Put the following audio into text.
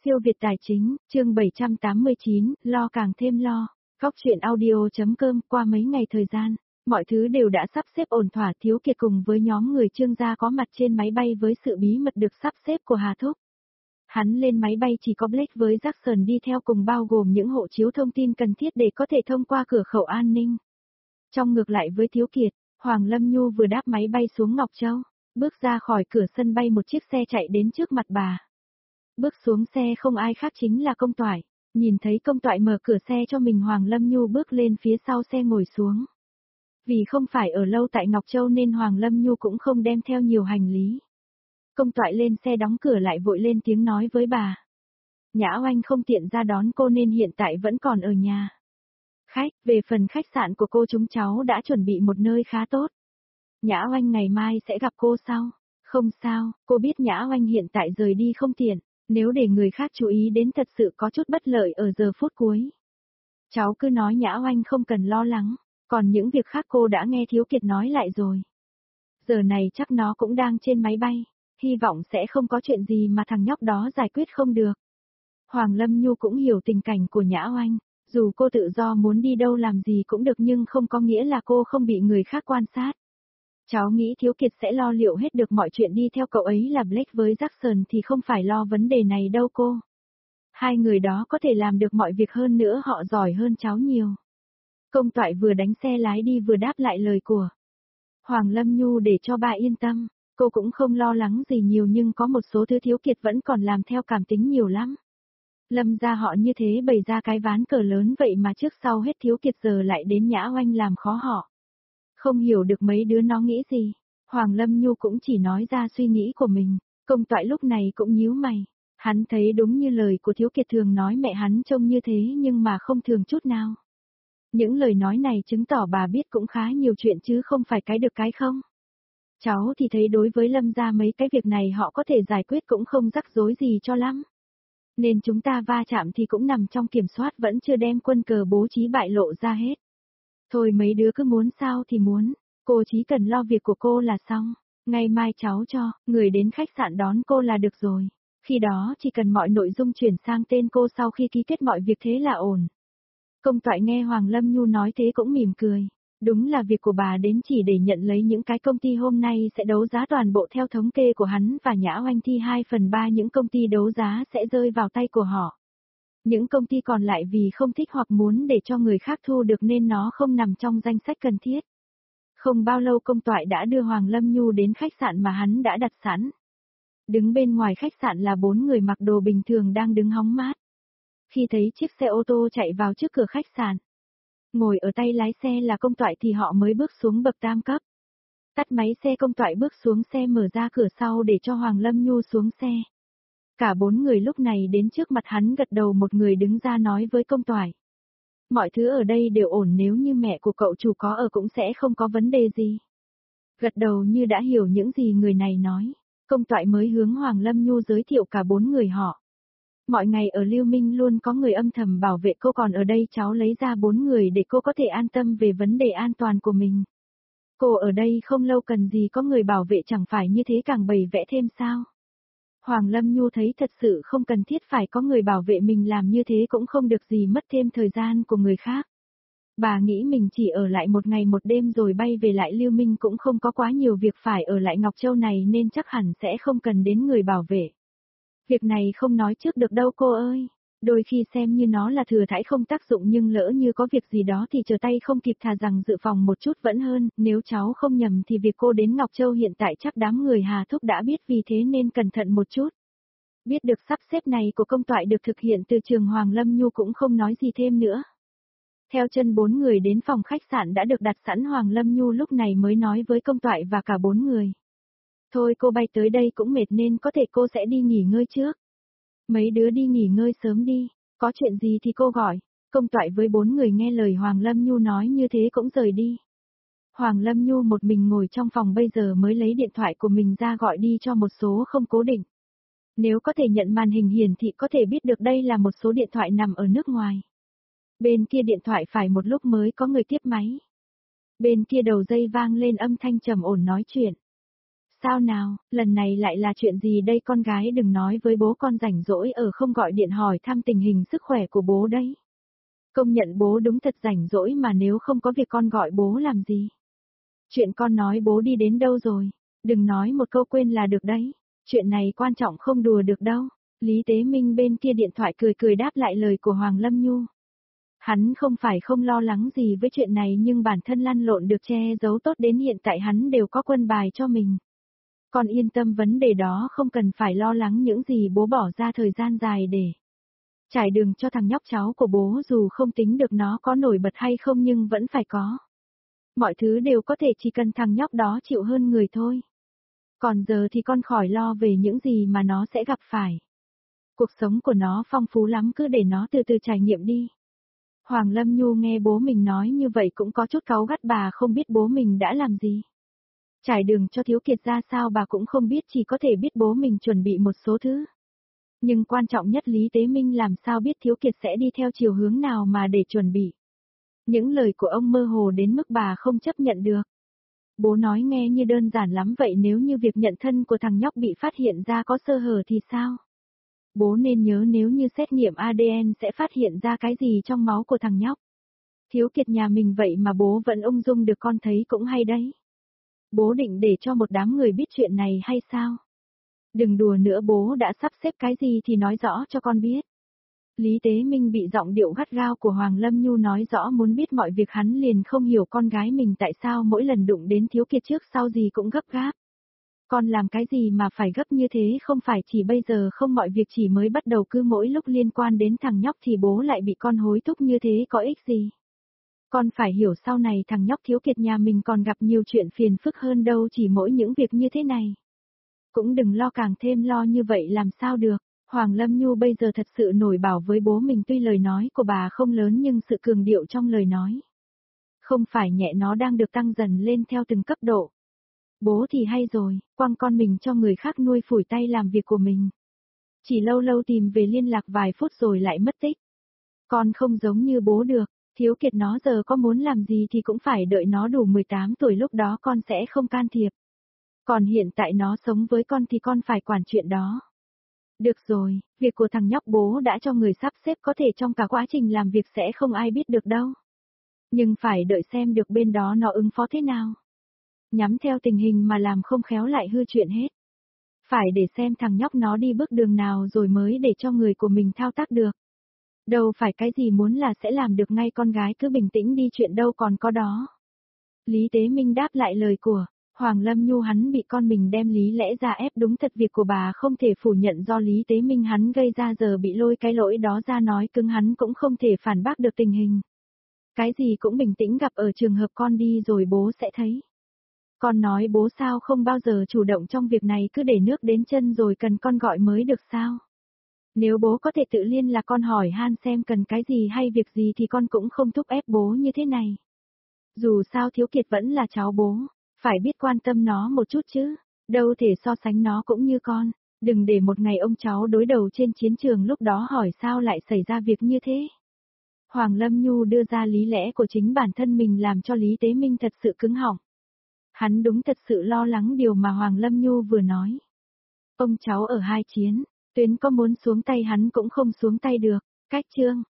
Siêu Việt Tài Chính, chương 789, lo càng thêm lo. Góc chuyện audio.com. Qua mấy ngày thời gian, mọi thứ đều đã sắp xếp ổn thỏa. Thiếu Kiệt cùng với nhóm người Trương gia có mặt trên máy bay với sự bí mật được sắp xếp của Hà Thúc. Hắn lên máy bay chỉ có Blake với Jackson đi theo cùng, bao gồm những hộ chiếu thông tin cần thiết để có thể thông qua cửa khẩu an ninh. Trong ngược lại với Thiếu Kiệt, Hoàng Lâm Nhu vừa đáp máy bay xuống Ngọc Châu, bước ra khỏi cửa sân bay một chiếc xe chạy đến trước mặt bà. Bước xuống xe không ai khác chính là Công Toại. Nhìn thấy Công Toại mở cửa xe cho mình, Hoàng Lâm Nhu bước lên phía sau xe ngồi xuống. Vì không phải ở lâu tại Ngọc Châu nên Hoàng Lâm Nhu cũng không đem theo nhiều hành lý. Công Toại lên xe đóng cửa lại vội lên tiếng nói với bà. Nhã Oanh không tiện ra đón cô nên hiện tại vẫn còn ở nhà. Khách, về phần khách sạn của cô chúng cháu đã chuẩn bị một nơi khá tốt. Nhã Oanh ngày mai sẽ gặp cô sau. Không sao, cô biết Nhã Oanh hiện tại rời đi không tiện. Nếu để người khác chú ý đến thật sự có chút bất lợi ở giờ phút cuối. Cháu cứ nói Nhã Oanh không cần lo lắng, còn những việc khác cô đã nghe Thiếu Kiệt nói lại rồi. Giờ này chắc nó cũng đang trên máy bay, hy vọng sẽ không có chuyện gì mà thằng nhóc đó giải quyết không được. Hoàng Lâm Nhu cũng hiểu tình cảnh của Nhã Oanh, dù cô tự do muốn đi đâu làm gì cũng được nhưng không có nghĩa là cô không bị người khác quan sát. Cháu nghĩ Thiếu Kiệt sẽ lo liệu hết được mọi chuyện, đi theo cậu ấy là Blake với Jackson thì không phải lo vấn đề này đâu cô. Hai người đó có thể làm được mọi việc, hơn nữa họ giỏi hơn cháu nhiều. Công Toại vừa đánh xe lái đi vừa đáp lại lời của Hoàng Lâm Nhu để cho bà yên tâm. Cô cũng không lo lắng gì nhiều nhưng có một số thứ Thiếu Kiệt vẫn còn làm theo cảm tính nhiều lắm. Lâm gia họ như thế bày ra cái ván cờ lớn vậy mà trước sau hết Thiếu Kiệt giờ lại đến Nhã Oanh làm khó họ. Không hiểu được mấy đứa nó nghĩ gì. Hoàng Lâm Nhu cũng chỉ nói ra suy nghĩ của mình. Công Toại lúc này cũng nhíu mày. Hắn thấy đúng như lời của Thiếu Kiệt thường nói, mẹ hắn trông như thế nhưng mà không thường chút nào. Những lời nói này chứng tỏ bà biết cũng khá nhiều chuyện chứ không phải cái được cái không. Cháu thì thấy đối với Lâm gia mấy cái việc này họ có thể giải quyết cũng không rắc rối gì cho lắm. Nên chúng ta va chạm thì cũng nằm trong kiểm soát, vẫn chưa đem quân cờ bố trí bại lộ ra hết. Thôi mấy đứa cứ muốn sao thì muốn, cô chỉ cần lo việc của cô là xong. Ngày mai cháu cho người đến khách sạn đón cô là được rồi. Khi đó chỉ cần mọi nội dung chuyển sang tên cô sau khi ký kết mọi việc thế là ổn. Công Toại nghe Hoàng Lâm Nhu nói thế cũng mỉm cười. Đúng là việc của bà đến chỉ để nhận lấy những cái công ty hôm nay sẽ đấu giá toàn bộ theo thống kê của hắn và Nhã Oanh thì 2/3 những công ty đấu giá sẽ rơi vào tay của họ. Những công ty còn lại vì không thích hoặc muốn để cho người khác thu được nên nó không nằm trong danh sách cần thiết. Không bao lâu Công Toại đã đưa Hoàng Lâm Nhu đến khách sạn mà hắn đã đặt sẵn. Đứng bên ngoài khách sạn là 4 người mặc đồ bình thường đang đứng hóng mát. Khi thấy chiếc xe ô tô chạy vào trước cửa khách sạn, ngồi ở tay lái xe là Công Toại thì họ mới bước xuống bậc tam cấp. Tắt máy xe, Công Toại bước xuống xe mở ra cửa sau để cho Hoàng Lâm Nhu xuống xe. Cả 4 người lúc này đến trước mặt hắn gật đầu, một người đứng ra nói với Công Toại. Mọi thứ ở đây đều ổn, nếu như mẹ của cậu chủ có ở cũng sẽ không có vấn đề gì. Gật đầu như đã hiểu những gì người này nói, Công Toại mới hướng Hoàng Lâm Nhu giới thiệu cả 4 người họ. Mọi ngày ở Lưu Minh luôn có người âm thầm bảo vệ cô, còn ở đây cháu lấy ra 4 người để cô có thể an tâm về vấn đề an toàn của mình. Cô ở đây không lâu cần gì có người bảo vệ, chẳng phải như thế càng bày vẽ thêm sao? Hoàng Lâm Nhu thấy thật sự không cần thiết phải có người bảo vệ mình, làm như thế cũng không được gì, mất thêm thời gian của người khác. Bà nghĩ mình chỉ ở lại 1 ngày 1 đêm rồi bay về lại Lưu Minh, cũng không có quá nhiều việc phải ở lại Ngọc Châu này nên chắc hẳn sẽ không cần đến người bảo vệ. Việc này không nói trước được đâu cô ơi. Đôi khi xem như nó là thừa thãi không tác dụng, nhưng lỡ như có việc gì đó thì chờ tay không kịp, thà rằng dự phòng một chút vẫn hơn. Nếu cháu không nhầm thì việc cô đến Ngọc Châu hiện tại chắc đám người Hà Thúc đã biết, vì thế nên cẩn thận một chút. Biết được sắp xếp này của Công Toại được thực hiện từ trường, Hoàng Lâm Nhu cũng không nói gì thêm nữa. Theo chân 4 người đến phòng khách sạn đã được đặt sẵn, Hoàng Lâm Nhu lúc này mới nói với Công Toại và cả 4 người. Thôi cô bay tới đây cũng mệt nên có thể cô sẽ đi nghỉ ngơi trước. Mấy đứa đi nghỉ ngơi sớm đi, có chuyện gì thì cô gọi. Công Toại với 4 người nghe lời Hoàng Lâm Nhu nói như thế cũng rời đi. Hoàng Lâm Nhu một mình ngồi trong phòng bây giờ mới lấy điện thoại của mình ra gọi đi cho một số không cố định. Nếu có thể nhận màn hình hiển thị có thể biết được đây là một số điện thoại nằm ở nước ngoài. Bên kia điện thoại phải một lúc mới có người tiếp máy. Bên kia đầu dây vang lên âm thanh trầm ổn nói chuyện. Sao nào, lần này lại là chuyện gì đây con gái đừng nói với bố con rảnh rỗi ở không gọi điện hỏi thăm tình hình sức khỏe của bố đấy. Công nhận bố đúng thật rảnh rỗi mà nếu không có việc con gọi bố làm gì. Chuyện con nói bố đi đến đâu rồi, đừng nói một câu quên là được đấy, chuyện này quan trọng không đùa được đâu. Lý Tế Minh bên kia điện thoại cười cười đáp lại lời của Hoàng Lâm Nhu. Hắn không phải không lo lắng gì với chuyện này nhưng bản thân lăn lộn được che giấu tốt đến hiện tại hắn đều có quân bài cho mình. Con yên tâm vấn đề đó không cần phải lo lắng những gì bố bỏ ra thời gian dài để trải đường cho thằng nhóc cháu của bố dù không tính được nó có nổi bật hay không nhưng vẫn phải có. Mọi thứ đều có thể chỉ cần thằng nhóc đó chịu hơn người thôi. Còn giờ thì con khỏi lo về những gì mà nó sẽ gặp phải. Cuộc sống của nó phong phú lắm cứ để nó từ từ trải nghiệm đi. Hoàng Lâm Nhu nghe bố mình nói như vậy cũng có chút cáu gắt bà không biết bố mình đã làm gì. Trải đường cho Thiếu Kiệt ra sao bà cũng không biết chỉ có thể biết bố mình chuẩn bị một số thứ. Nhưng quan trọng nhất Lý Tế Minh làm sao biết Thiếu Kiệt sẽ đi theo chiều hướng nào mà để chuẩn bị. Những lời của ông mơ hồ đến mức bà không chấp nhận được. Bố nói nghe như đơn giản lắm vậy nếu như việc nhận thân của thằng nhóc bị phát hiện ra có sơ hở thì sao? Bố nên nhớ nếu như xét nghiệm ADN sẽ phát hiện ra cái gì trong máu của thằng nhóc. Thiếu Kiệt nhà mình vậy mà bố vẫn ung dung được con thấy cũng hay đấy. Bố định để cho một đám người biết chuyện này hay sao? Đừng đùa nữa bố đã sắp xếp cái gì thì nói rõ cho con biết. Lý Tế Minh bị giọng điệu gắt gao của Hoàng Lâm Nhu nói rõ muốn biết mọi việc hắn liền không hiểu con gái mình tại sao mỗi lần đụng đến Thiếu Kiệt trước sau gì cũng gấp gáp. Con làm cái gì mà phải gấp như thế không phải chỉ bây giờ không mọi việc chỉ mới bắt đầu cứ mỗi lúc liên quan đến thằng nhóc thì bố lại bị con hối thúc như thế có ích gì. Con phải hiểu sau này thằng nhóc Thiếu Kiệt nhà mình còn gặp nhiều chuyện phiền phức hơn đâu chỉ mỗi những việc như thế này. Cũng đừng lo càng thêm lo như vậy làm sao được. Hoàng Lâm Nhu bây giờ thật sự nổi bảo với bố mình tuy lời nói của bà không lớn nhưng sự cường điệu trong lời nói. Không phải nhẹ nó đang được tăng dần lên theo từng cấp độ. Bố thì hay rồi, quăng con mình cho người khác nuôi phủi tay làm việc của mình. Chỉ lâu lâu tìm về liên lạc vài phút rồi lại mất tích. Con không giống như bố được, Thiếu Kiệt nó giờ có muốn làm gì thì cũng phải đợi nó đủ 18 tuổi lúc đó con sẽ không can thiệp. Còn hiện tại nó sống với con thì con phải quản chuyện đó. Được rồi, việc của thằng nhóc bố đã cho người sắp xếp có thể trong cả quá trình làm việc sẽ không ai biết được đâu. Nhưng phải đợi xem được bên đó nó ứng phó thế nào. Nhắm theo tình hình mà làm không khéo lại hư chuyện hết. Phải để xem thằng nhóc nó đi bước đường nào rồi mới để cho người của mình thao tác được. Đâu phải cái gì muốn là sẽ làm được ngay con gái cứ bình tĩnh đi chuyện đâu còn có đó. Lý Tế Minh đáp lại lời của Hoàng Lâm Nhu hắn bị con mình đem lý lẽ ra ép đúng thật việc của bà không thể phủ nhận do Lý Tế Minh hắn gây ra giờ bị lôi cái lỗi đó ra nói cứng hắn cũng không thể phản bác được tình hình. Cái gì cũng bình tĩnh gặp ở trường hợp con đi rồi bố sẽ thấy. Con nói bố sao không bao giờ chủ động trong việc này cứ để nước đến chân rồi cần con gọi mới được sao. Nếu bố có thể tự liên là con hỏi han xem cần cái gì hay việc gì thì con cũng không thúc ép bố như thế này. Dù sao Thiếu Kiệt vẫn là cháu bố, phải biết quan tâm nó một chút chứ, đâu thể so sánh nó cũng như con, đừng để một ngày ông cháu đối đầu trên chiến trường lúc đó hỏi sao lại xảy ra việc như thế. Hoàng Lâm Nhu đưa ra lý lẽ của chính bản thân mình làm cho Lý Tế Minh thật sự cứng họng. Hắn đúng thật sự lo lắng điều mà Hoàng Lâm Nhu vừa nói. Ông cháu ở hai chiến, Tuyến có muốn xuống tay hắn cũng không xuống tay được, cách chương.